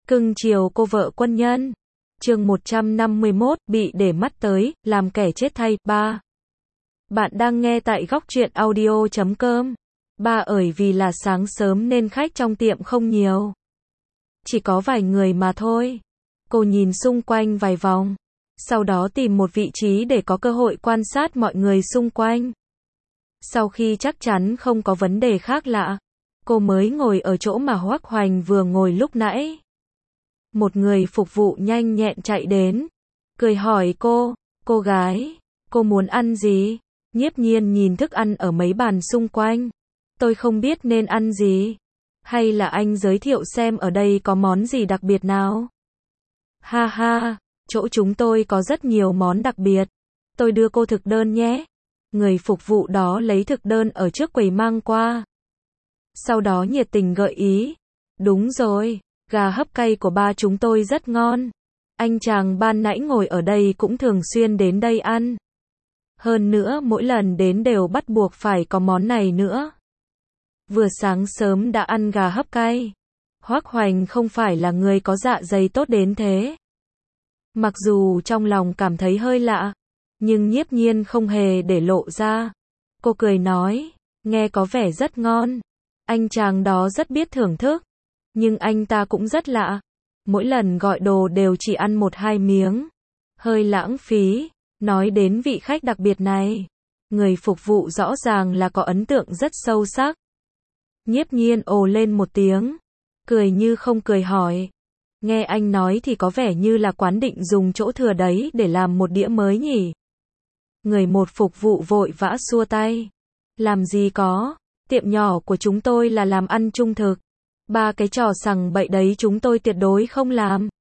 Cưng chiều cô vợ quân nhân. Chương 151, bị để mắt tới, làm kẻ chết thay. 3. Bạn đang nghe tại góc truyện audio.com. Vì là sáng sớm nên khách trong tiệm không nhiều. Chỉ có vài người mà thôi. Cô nhìn xung quanh vài vòng. Sau đó tìm một vị trí để có cơ hội quan sát mọi người xung quanh. Sau khi chắc chắn không có vấn đề khác lạ, cô mới ngồi ở chỗ mà Hoắc Hoành vừa ngồi lúc nãy. Một người phục vụ nhanh nhẹn chạy đến, cười hỏi cô gái, cô muốn ăn gì? Nhiếp Nhiên nhìn thức ăn ở mấy bàn xung quanh. Tôi không biết nên ăn gì. Hay là anh giới thiệu xem ở đây có món gì đặc biệt nào? Ha ha, chỗ chúng tôi có rất nhiều món đặc biệt. Tôi đưa cô thực đơn nhé. Người phục vụ đó lấy thực đơn ở trước quầy mang qua. Sau đó nhiệt tình gợi ý. Đúng rồi, gà hấp cay của ba chúng tôi rất ngon. Anh chàng ban nãy ngồi ở đây cũng thường xuyên đến đây ăn. Hơn nữa mỗi lần đến đều bắt buộc phải có món này nữa. Vừa sáng sớm đã ăn gà hấp cay. Hoắc Hoành không phải là người có dạ dày tốt đến thế. Mặc dù trong lòng cảm thấy hơi lạ, nhưng Nhiếp Nhiên không hề để lộ ra. Cô cười nói, nghe có vẻ rất ngon. Anh chàng đó rất biết thưởng thức. Nhưng anh ta cũng rất lạ. Mỗi lần gọi đồ đều chỉ ăn 1-2 miếng. Hơi lãng phí. Nói đến vị khách đặc biệt này, người phục vụ rõ ràng là có ấn tượng rất sâu sắc. Nhiếp Nhiên ồ lên một tiếng. Cười như không cười hỏi. Nghe anh nói thì có vẻ như là quán định dùng chỗ thừa đấy để làm một đĩa mới nhỉ? Người một phục vụ vội vã xua tay. Làm gì có, tiệm nhỏ của chúng tôi là làm ăn trung thực. 3 cái trò sằng bậy đấy chúng tôi tuyệt đối không làm.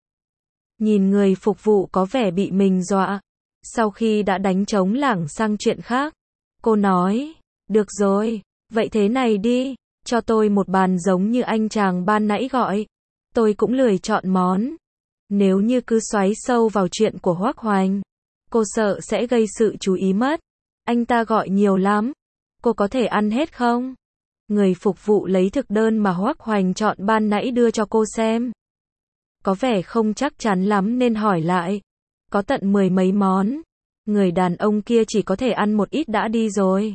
Nhìn người phục vụ có vẻ bị mình dọa. Sau khi đã đánh trống lảng sang chuyện khác, cô nói, được rồi, vậy thế này đi, cho tôi một bàn giống như anh chàng ban nãy gọi. Tôi cũng lười chọn món. Nếu như cứ xoáy sâu vào chuyện của Hoắc Hoành, cô sợ sẽ gây sự chú ý mất. Anh ta gọi nhiều lắm. Cô có thể ăn hết không? Người phục vụ lấy thực đơn mà Hoắc Hoành chọn ban nãy đưa cho cô xem. Có vẻ không chắc chắn lắm nên hỏi lại. Có tận 10 mấy món. Người đàn ông kia chỉ có thể ăn một ít đã đi rồi.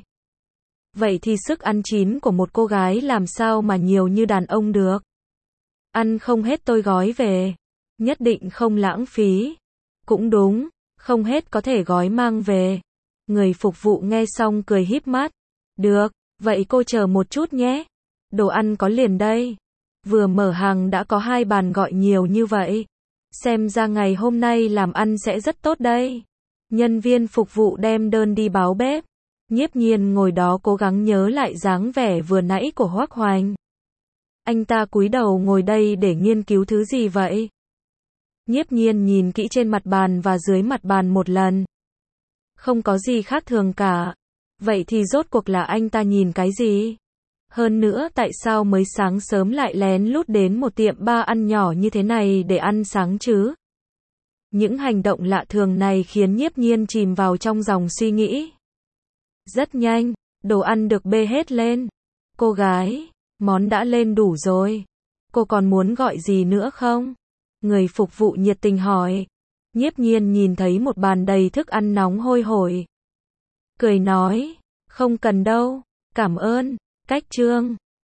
Vậy thì sức ăn chín của một cô gái làm sao mà nhiều như đàn ông được? Ăn không hết tôi gói về. Nhất định không lãng phí. Cũng đúng, không hết có thể gói mang về. Người phục vụ nghe xong cười híp mắt. Được, vậy cô chờ một chút nhé. Đồ ăn có liền đây. Vừa mở hàng đã có 2 bàn gọi nhiều như vậy. Xem ra ngày hôm nay làm ăn sẽ rất tốt đây. Nhân viên phục vụ đem đơn đi báo bếp. Nhiếp Nhiên ngồi đó cố gắng nhớ lại dáng vẻ vừa nãy của Hoắc Hoành. Anh ta cúi đầu ngồi đây để nghiên cứu thứ gì vậy? Nhiếp Nhiên nhìn kỹ trên mặt bàn và dưới mặt bàn một lần. Không có gì khác thường cả. Vậy thì rốt cuộc là anh ta nhìn cái gì? Hơn nữa tại sao mới sáng sớm lại lén lút đến một tiệm bar ăn nhỏ như thế này để ăn sáng chứ? Những hành động lạ thường này khiến Nhiếp Nhiên chìm vào trong dòng suy nghĩ. Rất nhanh, đồ ăn được bê hết lên. Cô gái, món đã lên đủ rồi. Cô còn muốn gọi gì nữa không? Người phục vụ nhiệt tình hỏi. Nhiếp Nhiên nhìn thấy một bàn đầy thức ăn nóng hôi hổi. Cười nói, không cần đâu, cảm ơn. Cách trương,